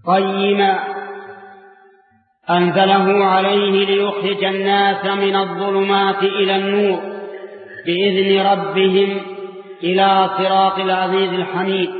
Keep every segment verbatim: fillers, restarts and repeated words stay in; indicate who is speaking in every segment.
Speaker 1: قيما أنزله عليه ليخرج الناس من الظلمات إلى النور بإذن ربهم إلى صراط العزيز الحميد.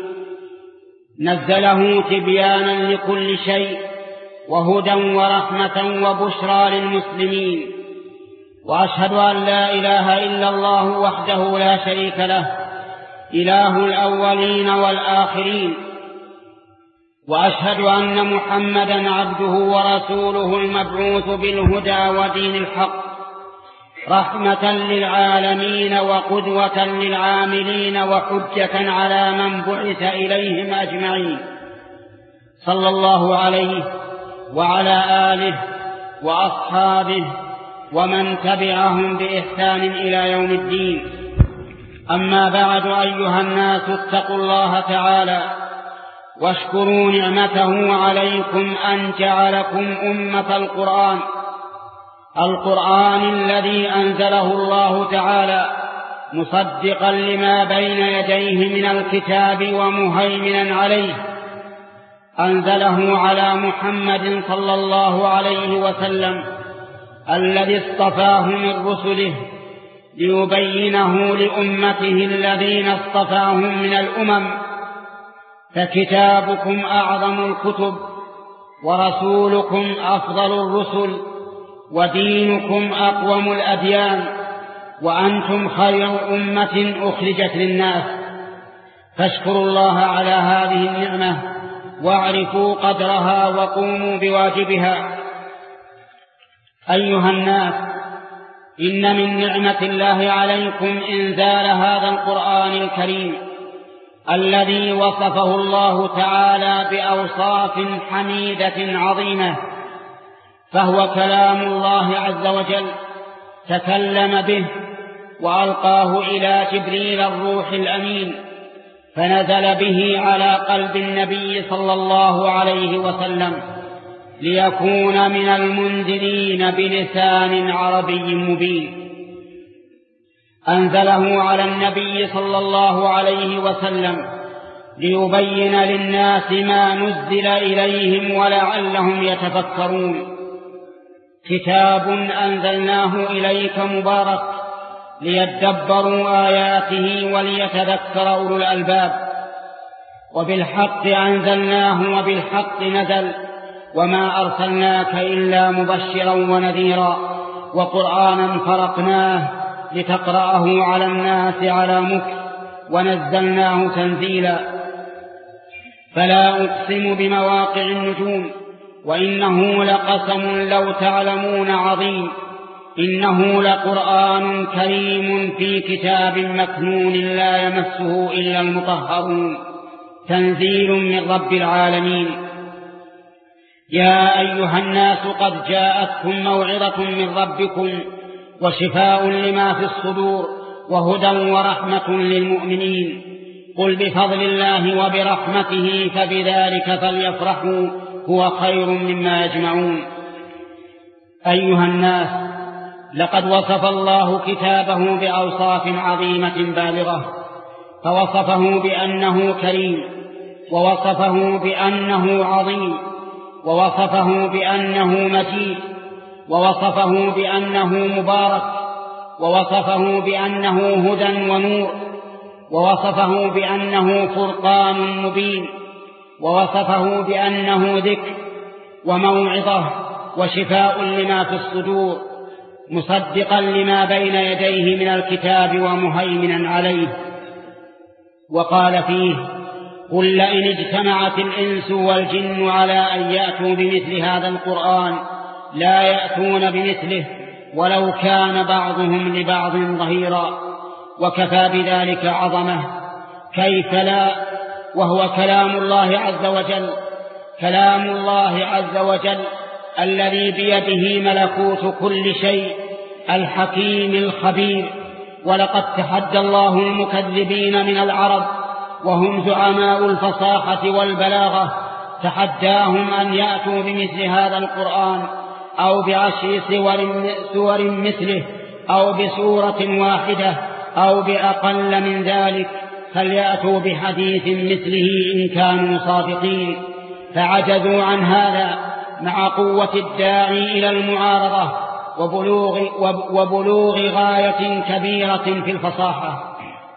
Speaker 1: نزله تبيانا لكل شيء وهدى ورحمة وبشرى للمسلمين. وأشهد أن لا إله إلا الله وحده لا شريك له إله الأولين والآخرين. وأشهد أن محمدا عبده ورسوله المبعوث بالهدى ودين الحق رحمة للعالمين وقدوة للعاملين وحجة على من بعث إليهم أجمعين، صلى الله عليه وعلى آله وأصحابه ومن تبعهم بإحسان إلى يوم الدين. أما بعد، أيها الناس، اتقوا الله تعالى واشكروا نعمته عليكم أن جعلكم أمة القرآن القرآن الذي أنزله الله تعالى مصدقا لما بين يديه من الكتاب ومهيمنا عليه. أنزله على محمد صلى الله عليه وسلم الذي اصطفاه من رسله ليبينه لأمته الذين اصطفاهم من الأمم. فكتابكم أعظم الكتب ورسولكم أفضل الرسل ودينكم أقوم الأديان وأنتم خير أمة أخرجت للناس. فاشكروا الله على هذه النعمة واعرفوا قدرها وقوموا بواجبها. أيها الناس، إن من نعمة الله عليكم إنزال هذا القرآن الكريم الذي وصفه الله تعالى بأوصاف حميدة عظيمة، فهو كلام الله عز وجل تكلم به وألقاه إلى جبريل الروح الأمين، فنزل به على قلب النبي صلى الله عليه وسلم ليكون من المنذرين بلسان عربي مبين. أنزله على النبي صلى الله عليه وسلم ليبين للناس ما نزل إليهم ولعلهم يتفكرون. كتاب أنزلناه إليك مبارك ليدبروا آياته وليتذكر أولو الألباب. وبالحق أنزلناه وبالحق نزل، وما أرسلناك إلا مبشرا ونذيرا، وقرآنا فرقناه لتقرأه على الناس على مكث، ونزلناه تنزيلا. فلا أقسم بمواقع النجوم وإنه لقسم لو تعلمون عظيم، إنه لقرآن كريم في كتاب مكنون لا يمسه إلا المطهرون، تنزيل من رب العالمين. يا أيها الناس، قد جاءتكم موعظة من ربكم وشفاء لما في الصدور وهدى ورحمة للمؤمنين. قل بفضل الله وبرحمته فبذلك فليفرحوا هو خير مما يجمعون. أيها الناس، لقد وصف الله كتابه بأوصاف عظيمة بالغة، فوصفه بأنه كريم، ووصفه بأنه عظيم، ووصفه بأنه مجيد، ووصفه بأنه مبارك، ووصفه بأنه هدى ونور، ووصفه بأنه فرقان مبين، ووصفه بأنه ذكر وموعظة وشفاء لما في الصدور، مصدقا لما بين يديه من الكتاب ومهيمنا عليه. وقال فيه: قل لئن اجتمعت الإنس والجن على أن يأتوا بمثل هذا القرآن لا يأتون بمثله ولو كان بعضهم لبعض ظهيرا. وكفى بذلك عظمة، كيف لا، وهو كلام الله عز وجل، كلام الله عز وجل الذي بيده ملكوت كل شيء، الحكيم الخبير. ولقد تحدى الله المكذبين من العرب وهم زعماء الفصاحة والبلاغة، تحداهم أن يأتوا بمثل هذا القرآن أو بعشر سور مثله أو بسورة واحدة أو بأقل من ذلك، فليأتوا بحديث مثله إن كانوا صادقين. فعجزوا عن هذا مع قوة الداعي إلى المعارضة وبلوغ, وبلوغ غاية كبيرة في الفصاحة.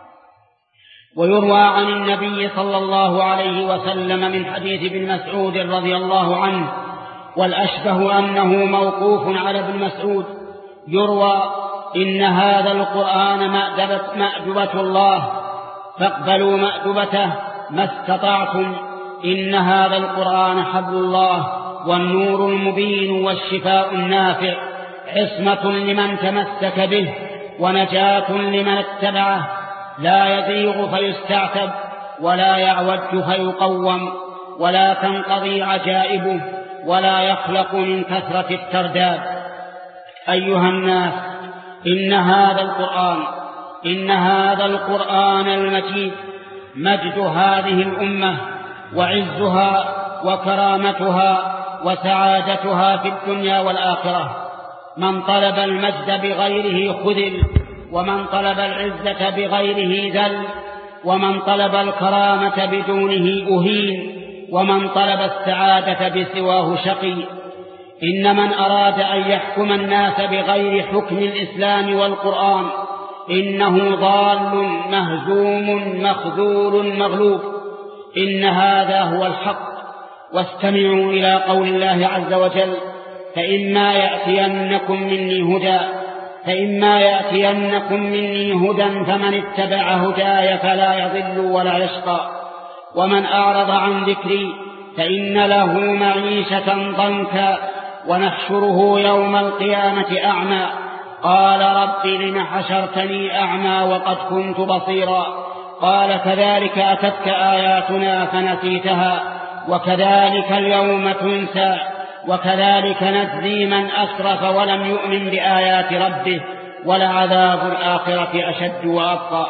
Speaker 1: ويروى عن النبي صلى الله عليه وسلم من حديث ابن مسعود رضي الله عنه، والأشبه أنه موقوف على ابن مسعود، يروى: إن هذا القرآن مأدبة, مأدبة الله فاقبلوا مأدبته ما استطعتم، إن هذا القرآن حبل الله والنور المبين والشفاء النافع، عصمة لمن تمسك به ونجاة لمن اتبعه، لا يزيغ فيستعتب ولا يعوج فيقوم، ولا تنقضي عجائبه ولا يخلق من كثرة الترداد. أيها الناس، إن هذا القرآن إن هذا القرآن المجيد مجد هذه الأمة وعزها وكرامتها وسعادتها في الدنيا والآخرة. من طلب المجد بغيره خذل، ومن طلب العزة بغيره ذل، ومن طلب الكرامة بدونه أهين، ومن طلب السعادة بسواه شقي. إن من أراد أن يحكم الناس بغير حكم الإسلام والقرآن إنه ضال مهزوم مخذول مغلوب. إن هذا هو الحق. واستمعوا إلى قول الله عز وجل: فإما يأتينكم مني هدى فإما يأتينكم مني هدى فمن اتبع هداي فلا يضل ولا يشقى، ومن أعرض عن ذكري فإن له معيشة ضنكا ونحشره يوم القيامة أعمى، قال رب لم حشرتني أعمى وقد كنت بصيرا، قال كذلك أتتك آياتنا فنسيتها وكذلك اليوم تنسى، وكذلك نجزي من أسرف ولم يؤمن بآيات ربه ولعذاب الآخرة أشد وأبقى.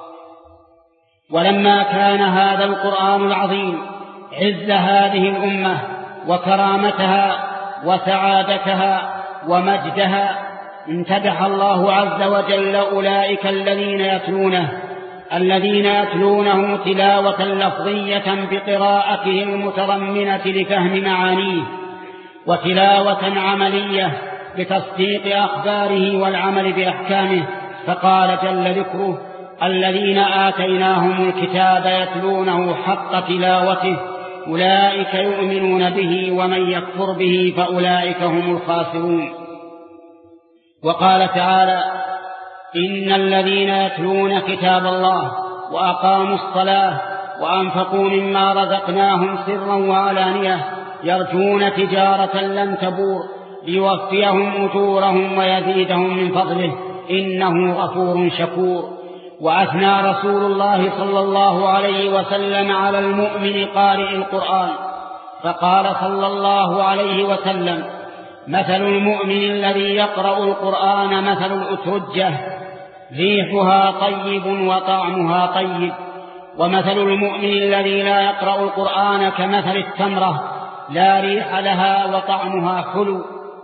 Speaker 1: ولما كان هذا القرآن العظيم عز هذه الأمة وكرامتها وسعادتها ومجدها، امتدح الله عز وجل أولئك الذين يتلونه الذين يتلونه تلاوة لفظية بقراءته المتضمنة لفهم معانيه، وتلاوة عملية بتصديق أخباره والعمل بأحكامه. فقال جل ذكره: الذين آتيناهم الكتاب يتلونه حق تلاوته أولئك يؤمنون به ومن يكفر به فأولئك هم الخاسرون. وقال تعالى: إن الذين يتلون كتاب الله وأقاموا الصلاة وأنفقوا مما رزقناهم سرا وعلانية يرجون تجارة لن تبور ليوفيهم أجورهم ويزيدهم من فضله إنه غفور شكور. وأثنى رسول الله صلى الله عليه وسلم على المؤمن قارئ القرآن فقال صلى الله عليه وسلم: مثل المؤمن الذي يقرأ القرآن مثل الأترجة ريحها طيب وطعمها طيب، ومثل المؤمن الذي لا يقرأ القرآن كمثل التمرة لا ريح لها وطعمها حلو.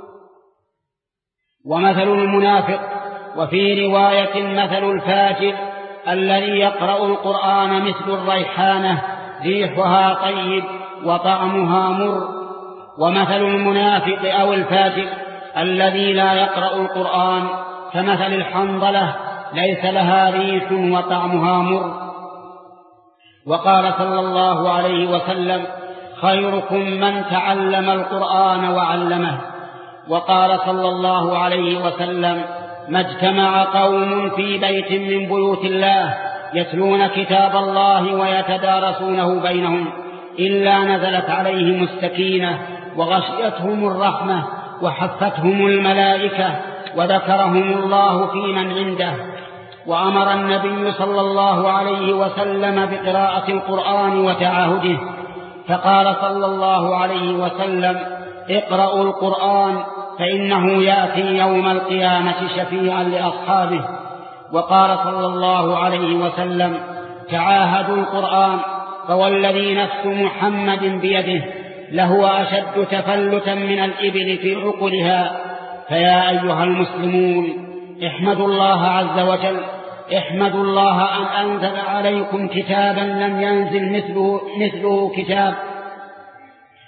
Speaker 1: ومثل المنافق، وفي رواية مثل الفاجر الذي يقرأ القرآن مثل الريحانة ريحها طيب وطعمها مر. ومثل المنافق أو الفاجر الذي لا يقرأ القرآن كمثل الحنظلة ليس لها ريح وطعمها مر. وقال صلى الله عليه وسلم: خيركم من تعلم القرآن وعلمه. وقال صلى الله عليه وسلم: ما اجتمع قوم في بيت من بيوت الله يتلون كتاب الله ويتدارسونه بينهم إلا نزلت عليهم السكينة وغشيتهم الرحمة وحفتهم الملائكة وذكرهم الله في من عنده. وأمر النبي صلى الله عليه وسلم بقراءة القرآن وتعاهده، فقال صلى الله عليه وسلم: اقرأوا القرآن فإنه يأتي يوم القيامة شفيعا لأصحابه. وقال صلى الله عليه وسلم: تعاهدوا القرآن فوالذي نفس محمد بيده لهو أشد تفلتا من الإبل في عقلها. فيا أيها المسلمون، احمدوا الله عز وجل، احمدوا الله أن أنزل عليكم كتابا لم ينزل مثله, مثله كتاب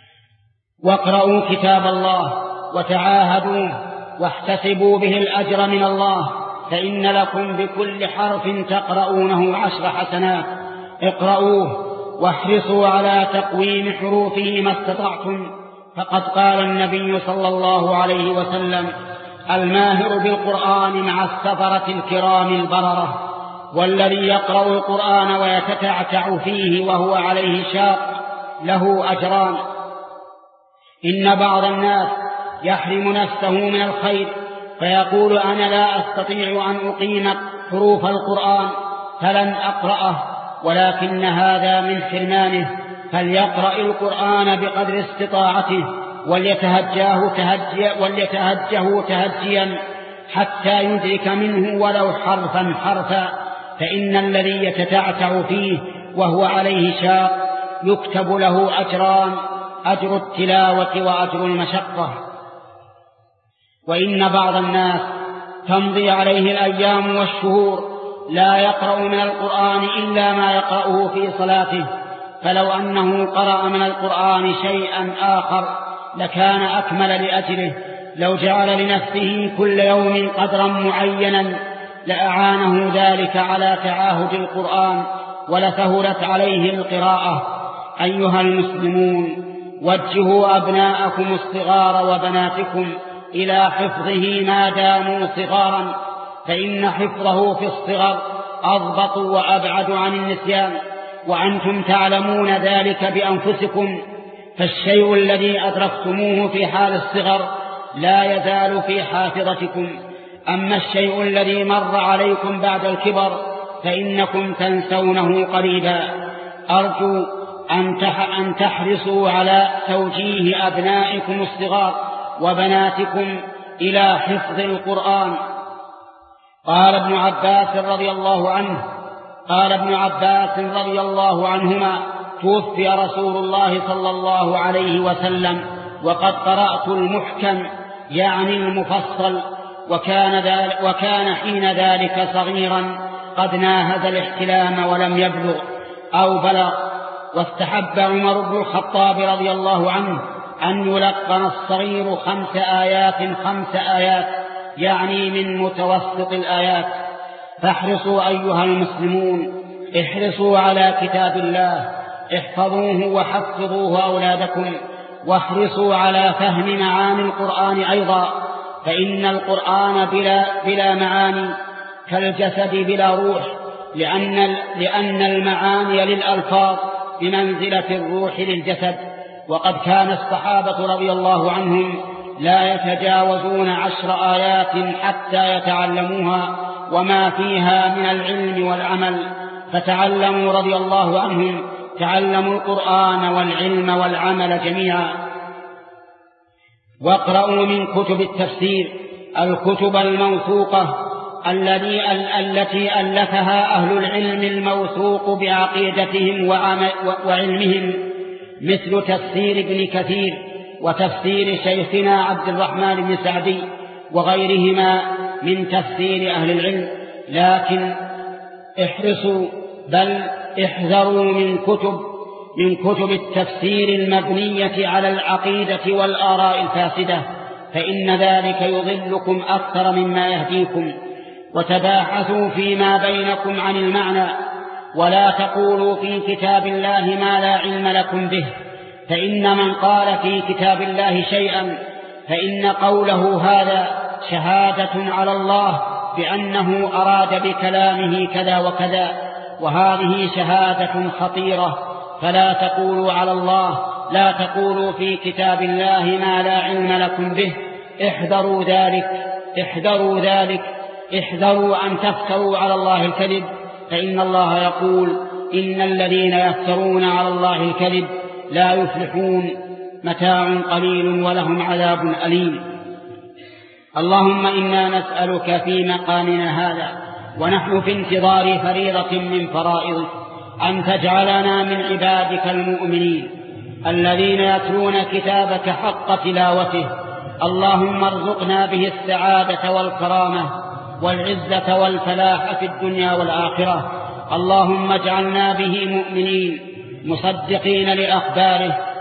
Speaker 1: واقرؤوا كتاب الله وتعاهدوه واحتسبوا به الأجر من الله، فإن لكم بكل حرف تقرؤونه عشر حسنات. اقرؤوه واحرصوا على تقويم حروفه ما استطعتم، فقد قال النبي صلى الله عليه وسلم: الماهر بالقرآن مع السفرة الكرام البررة. والذي يقرأ القرآن ويتتعتع فيه وهو عليه شاق له أجران. إن بعض الناس يحرم نفسه من الخير فيقول: أنا لا أستطيع أن أقيم حروف القرآن فلن أقرأه، ولكن هذا من حرمانه، فليقرأ القرآن بقدر استطاعته وليتهجاه تهجيا, وليتهجه تهجيا حتى يدرك منه ولو حرفا حرفا، فإن الذي يتتعتع فيه وهو عليه شاق يكتب له أجران: أجر التلاوة وأجر المشقة. وإن بعض الناس تمضي عليه الأيام والشهور لا يقرأ من القرآن إلا ما يقرأه في صلاته، فلو أنه قرأ من القرآن شيئا آخر لكان أكمل لأجله. لو جعل لنفسه كل يوم قدرا معينا لأعانه ذلك على تعاهد القرآن ولسهلت عليه القراءة. أيها المسلمون، وجهوا أبناءكم الصغار وبناتكم إلى حفظه ما داموا صغارا، فإن حفظه في الصغر أضبط وأبعد عن النسيان، وأنتم تعلمون ذلك بأنفسكم. فالشيء الذي أدركتموه في حال الصغر لا يزال في حافظتكم، أما الشيء الذي مر عليكم بعد الكبر فإنكم تنسونه قريبا. أرجو أن تحرصوا على توجيه أبنائكم الصغار وبناتكم إلى حفظ القرآن. قال ابن عباس رضي الله عنه قال ابن عباس رضي الله عنهما: توفي رسول الله صلى الله عليه وسلم وقد قرأت المحكم، يعني المفصل، وكان, ذلك وكان حين ذلك صغيرا قد ناهز الاحتلام ولم يبلغ أو بلغ. واستحب عمر بن الخطاب رضي الله عنه أن يلقن الصغير خمس آيات خمس آيات يعني من متوسط الآيات. فاحرصوا أيها المسلمون، احرصوا على كتاب الله، احفظوه وحفظوه أولادكم، واحرصوا على فهم معاني القرآن أيضا، فإن القرآن بلا, بلا معاني كالجسد بلا روح، لأن, لأن المعاني للألفاظ بمنزلة الروح للجسد. وقد كان الصحابة رضي الله عنهم لا يتجاوزون عشر آيات حتى يتعلموها وما فيها من العلم والعمل، فتعلموا رضي الله عنهم تعلموا القرآن والعلم والعمل جميعا. واقرأوا من كتب التفسير الكتب الموثوقة التي ألفها أهل العلم الموثوق بعقيدتهم وعلمهم، مثل تفسير ابن كثير وتفسير شيخنا عبد الرحمن بن سعدي وغيرهما من تفسير أهل العلم. لكن احرصوا بل احذروا من كتب من كتب التفسير المبنية على العقيدة والآراء الفاسدة، فإن ذلك يضلكم أكثر مما يهديكم. وتباحثوا فيما بينكم عن المعنى، ولا تقولوا في كتاب الله ما لا علم لكم به، فإن من قال في كتاب الله شيئا فإن قوله هذا شهادة على الله بأنه أراد بكلامه كذا وكذا، وهذه شهادة خطيرة. فلا تقولوا على الله لا تقولوا في كتاب الله ما لا علم لكم به. احذروا ذلك احذروا ذلك احذروا أن تفتروا على الله الكذب، فإن الله يقول: إن الذين يفترون على الله الكذب لا يفلحون، متاع قليل ولهم عذاب أليم. اللهم إنا نسألك في مقامنا هذا ونحن في انتظار فريضة من فرائضك أن تجعلنا من عبادك المؤمنين الذين يتلون كتابك حق تلاوته. اللهم ارزقنا به السعادة والكرامة والعزة والفلاح في الدنيا والآخرة. اللهم اجعلنا به مؤمنين مصدقين لأخباره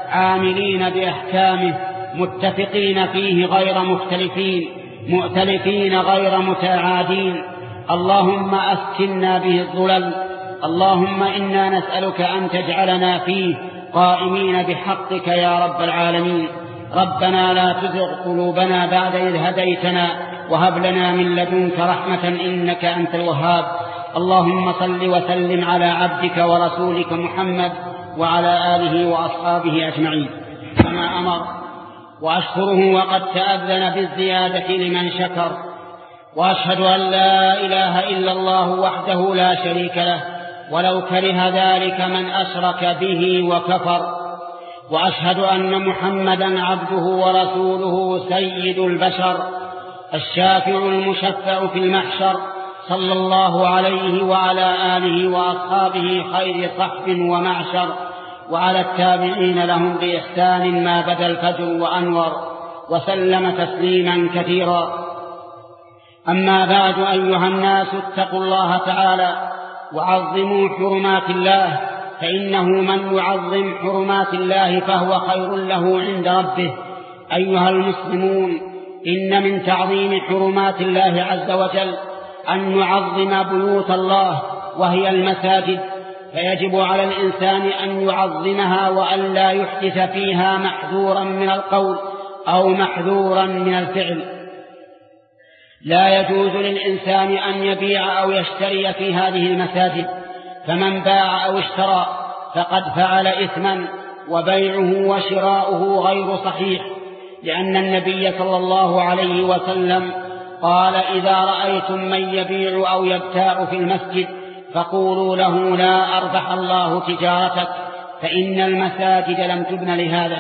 Speaker 1: عاملين بأحكامه متفقين فيه غير مختلفين مؤتلفين غير متعادين. اللهم أسكننا به الظلل. اللهم إنا نسألك أن تجعلنا فيه قائمين بحقك يا رب العالمين. ربنا لا تزغ قلوبنا بعد إذ هديتنا وهب لنا من لدنك رحمة إنك أنت الوهاب. اللهم صل وسلم على عبدك ورسولك محمد وعلى آله وأصحابه أجمعين كما أمر، وأشكره وقد تأذن بالزيادة لمن شكر. وأشهد أن لا إله إلا الله وحده لا شريك له ولو كره ذلك من أشرك به وكفر. وأشهد أن محمدا عبده ورسوله سيد البشر الشافع المشفع في المحشر، صلى الله عليه وعلى آله وأصحابه خير صحب ومعشر، وعلى التابعين لهم بإحسان ما بدا الفجر وأنور، وسلم تسليما كثيرا. أما بعد، أيها الناس اتقوا الله تعالى وعظموا حرمات الله، فإنه من يعظم حرمات الله فهو خير له عند ربه. أيها المسلمون، إن من تعظيم حرمات الله عز وجل أن نعظم بيوت الله وهي المساجد، فيجب على الإنسان أن يعظمها وأن لا يحدث فيها محذورا من القول أو محذورا من الفعل. لا يجوز للإنسان أن يبيع أو يشتري في هذه المساجد، فمن باع أو اشترى فقد فعل إثما، وبيعه وشراؤه غير صحيح، لأن النبي صلى الله عليه وسلم قال: إذا رأيتم من يبيع أو يبتاع في المسجد فقولوا له: لا أربح الله تجارتك، فإن المساجد لم تبن لهذا.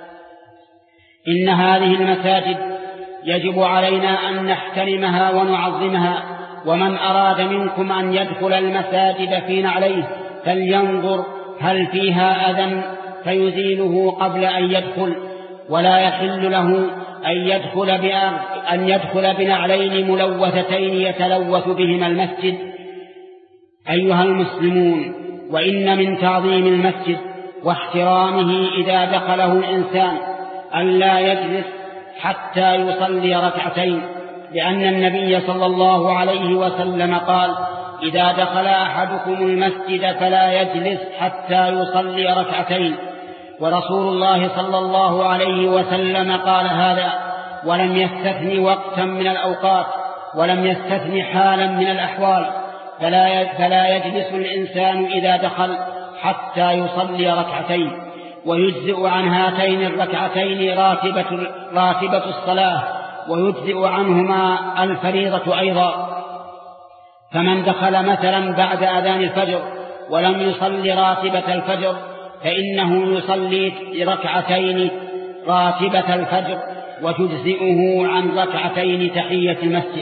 Speaker 1: إن هذه المساجد يجب علينا أن نحترمها ونعظمها، ومن أراد منكم أن يدخل المساجد في نعليه فلينظر هل فيها أذى فيزيله قبل أن يدخل، ولا يحل له أن يدخل, أن يدخل بنعلين ملوثتين يتلوث بهما المسجد. أيها المسلمون، وإن من تعظيم المسجد واحترامه إذا دخله الإنسان أن لا يجلس حتى يصلي ركعتين، لأن النبي صلى الله عليه وسلم قال: إذا دخل أحدكم المسجد فلا يجلس حتى يصلي ركعتين. ورسول الله صلى الله عليه وسلم قال هذا، ولم يستثن وقتا من الأوقات، ولم يستثن حالا من الأحوال، فلا فلا يجلس الإنسان إذا دخل حتى يصلي ركعتين، ويجزئ عن هاتين الركعتين راتبة, راتبة الصلاة، ويجزئ عنهما الفريضة أيضا. فمن دخل مثلا بعد أذان الفجر ولم يصلي راتبة الفجر فإنه يصلي ركعتين راتبة الفجر، وتجزئه عن ركعتين تحية المسجد.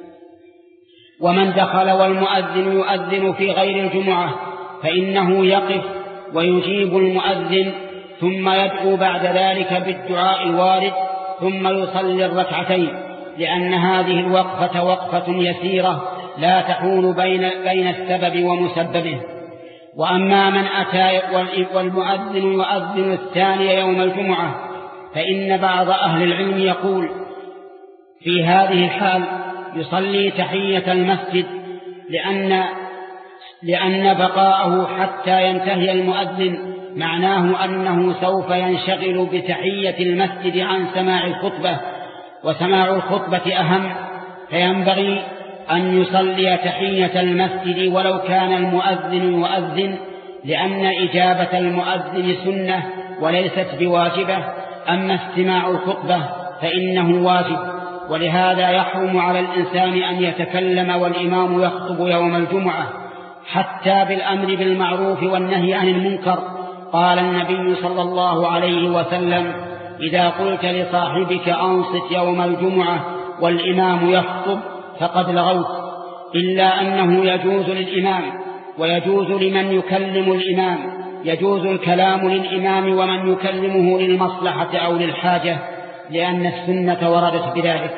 Speaker 1: ومن دخل والمؤذن يؤذن في غير الجمعة فإنه يقف ويجيب المؤذن، ثم يدعو بعد ذلك بالدعاء الوارد، ثم يصلي الركعتين، لأن هذه الوقفة وقفة يسيرة لا تحول بين, بين السبب ومسببه. وأما من أتى والمؤذن يؤذن الثاني يوم الجمعة فإن بعض أهل العلم يقول في هذه الحال يصلي تحية المسجد، لأن, لأن بقاءه حتى ينتهي المؤذن معناه أنه سوف ينشغل بتحية المسجد عن سماع الخطبة، وسماع الخطبة أهم، فينبغي أن يصلي تحية المسجد ولو كان المؤذن يؤذن، لأن إجابة المؤذن سنة وليست بواجبة، أما استماع الخطبة فإنه واجب. ولهذا يحرم على الإنسان أن يتكلم والإمام يخطب يوم الجمعة، حتى بالأمر بالمعروف والنهي عن المنكر. قال النبي صلى الله عليه وسلم: إذا قلت لصاحبك أنصت يوم الجمعة والإمام يخطب فقد لغوت، إلا أنه يجوز للإمام ويجوز لمن يكلم الإمام، يجوز الكلام للإمام ومن يكلمه للمصلحة أو للحاجة، لأن السنة وردت بذلك.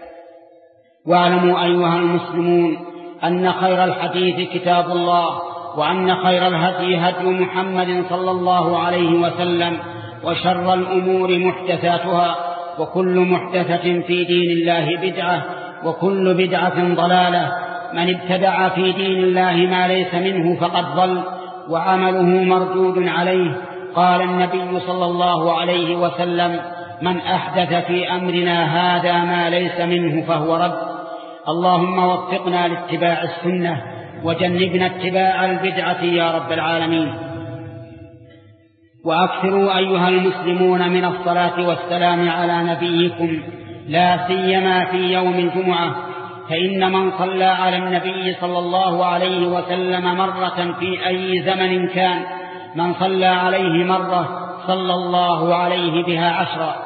Speaker 1: واعلموا أيها المسلمون أن خير الحديث كتاب الله، وأن خير الهدي هدي محمد صلى الله عليه وسلم، وشر الأمور محدثاتها، وكل محدثة في دين الله بدعة، وكل بدعة ضلالة. من ابتدع في دين الله ما ليس منه فقد ضل، وعمله مردود عليه. قال النبي صلى الله عليه وسلم: من أحدث في أمرنا هذا ما ليس منه فهو رد. اللهم وفقنا لاتباع السنة، وجنبنا اتباع البدعة يا رب العالمين. وأكثروا أيها المسلمون من الصلاة والسلام على نبيكم، لا سيما في يوم الجمعة، فإن من صلى على النبي صلى الله عليه وسلم مرة في أي زمن كان، من صلى عليه مرة صلى الله عليه بها عشرا.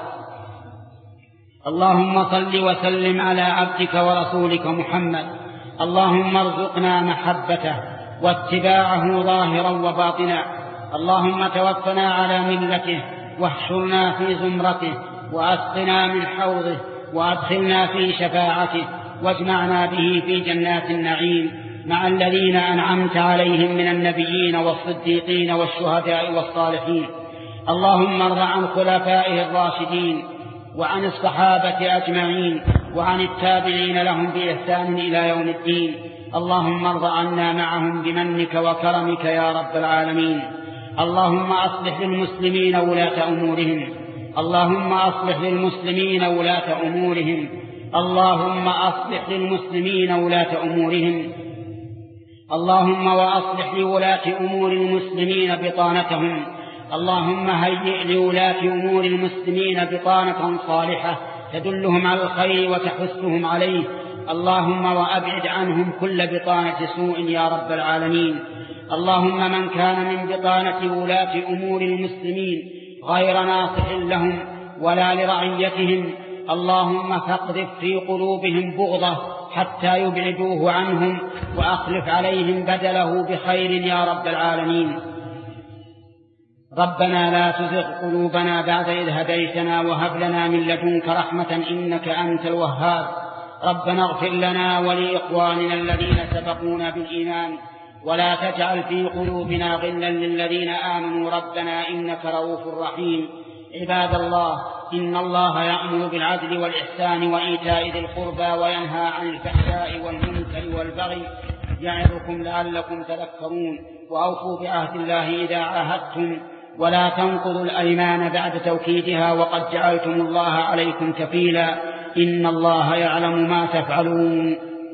Speaker 1: اللهم صل وسلم على عبدك ورسولك محمد. اللهم ارزقنا محبته واتباعه ظاهرا وباطنا. اللهم توفنا على ملته، واحشرنا في زمرته، وأسقنا من حوضه، وأدخلنا في شفاعته، واجمعنا به في جنات النعيم مع الذين أنعمت عليهم من النبيين والصديقين والشهداء والصالحين. اللهم ارض عن خلفائه الراشدين، وعن الصحابة أجمعين، وعن التابعين لهم بإحسان إلى يوم الدين. اللهم ارض عنا معهم بمنك وكرمك يا رب العالمين. اللهم أصلح للمسلمين ولاة أمورهم. اللهم أصلح للمسلمين ولاة أمورهم. اللهم أصلح للمسلمين ولاة أمورهم. اللهم وأصلح لولاة أمور المسلمين بطانتهم. اللهم هيئ لولاة أمور المسلمين بطانة صالحة تدلهم على الخير وتحثهم عليه. اللهم وأبعد عنهم كل بطانة سوء يا رب العالمين. اللهم من كان من بطانة ولاة أمور المسلمين غير ناصح لهم ولا لرعيتهم، اللهم فاقذف في قلوبهم بغضة حتى يبعدوه عنهم، وأخلف عليهم بدله بخير يا رب العالمين. ربنا لا تزغ قلوبنا بعد إذ هديتنا، وهب لنا من لدنك رحمة إنك أنت الوهاب. ربنا اغفر لنا ولإخواننا الذين سبقونا بالإيمان، ولا تجعل في قلوبنا غلا للذين آمنوا ربنا إنك رؤوف رحيم. عباد الله، إن الله يأمر بالعدل والإحسان وإيتاء ذي القربى، وينهى عن الفحشاء والمنكر والبغي، يعظكم لعلكم تذكرون. وأوفوا بعهد الله إذا عاهدتم، ولا تنقضوا الأيمان بعد توكيدها، وقد جعلتم الله عليكم كفيلا، إن الله يعلم ما تفعلون.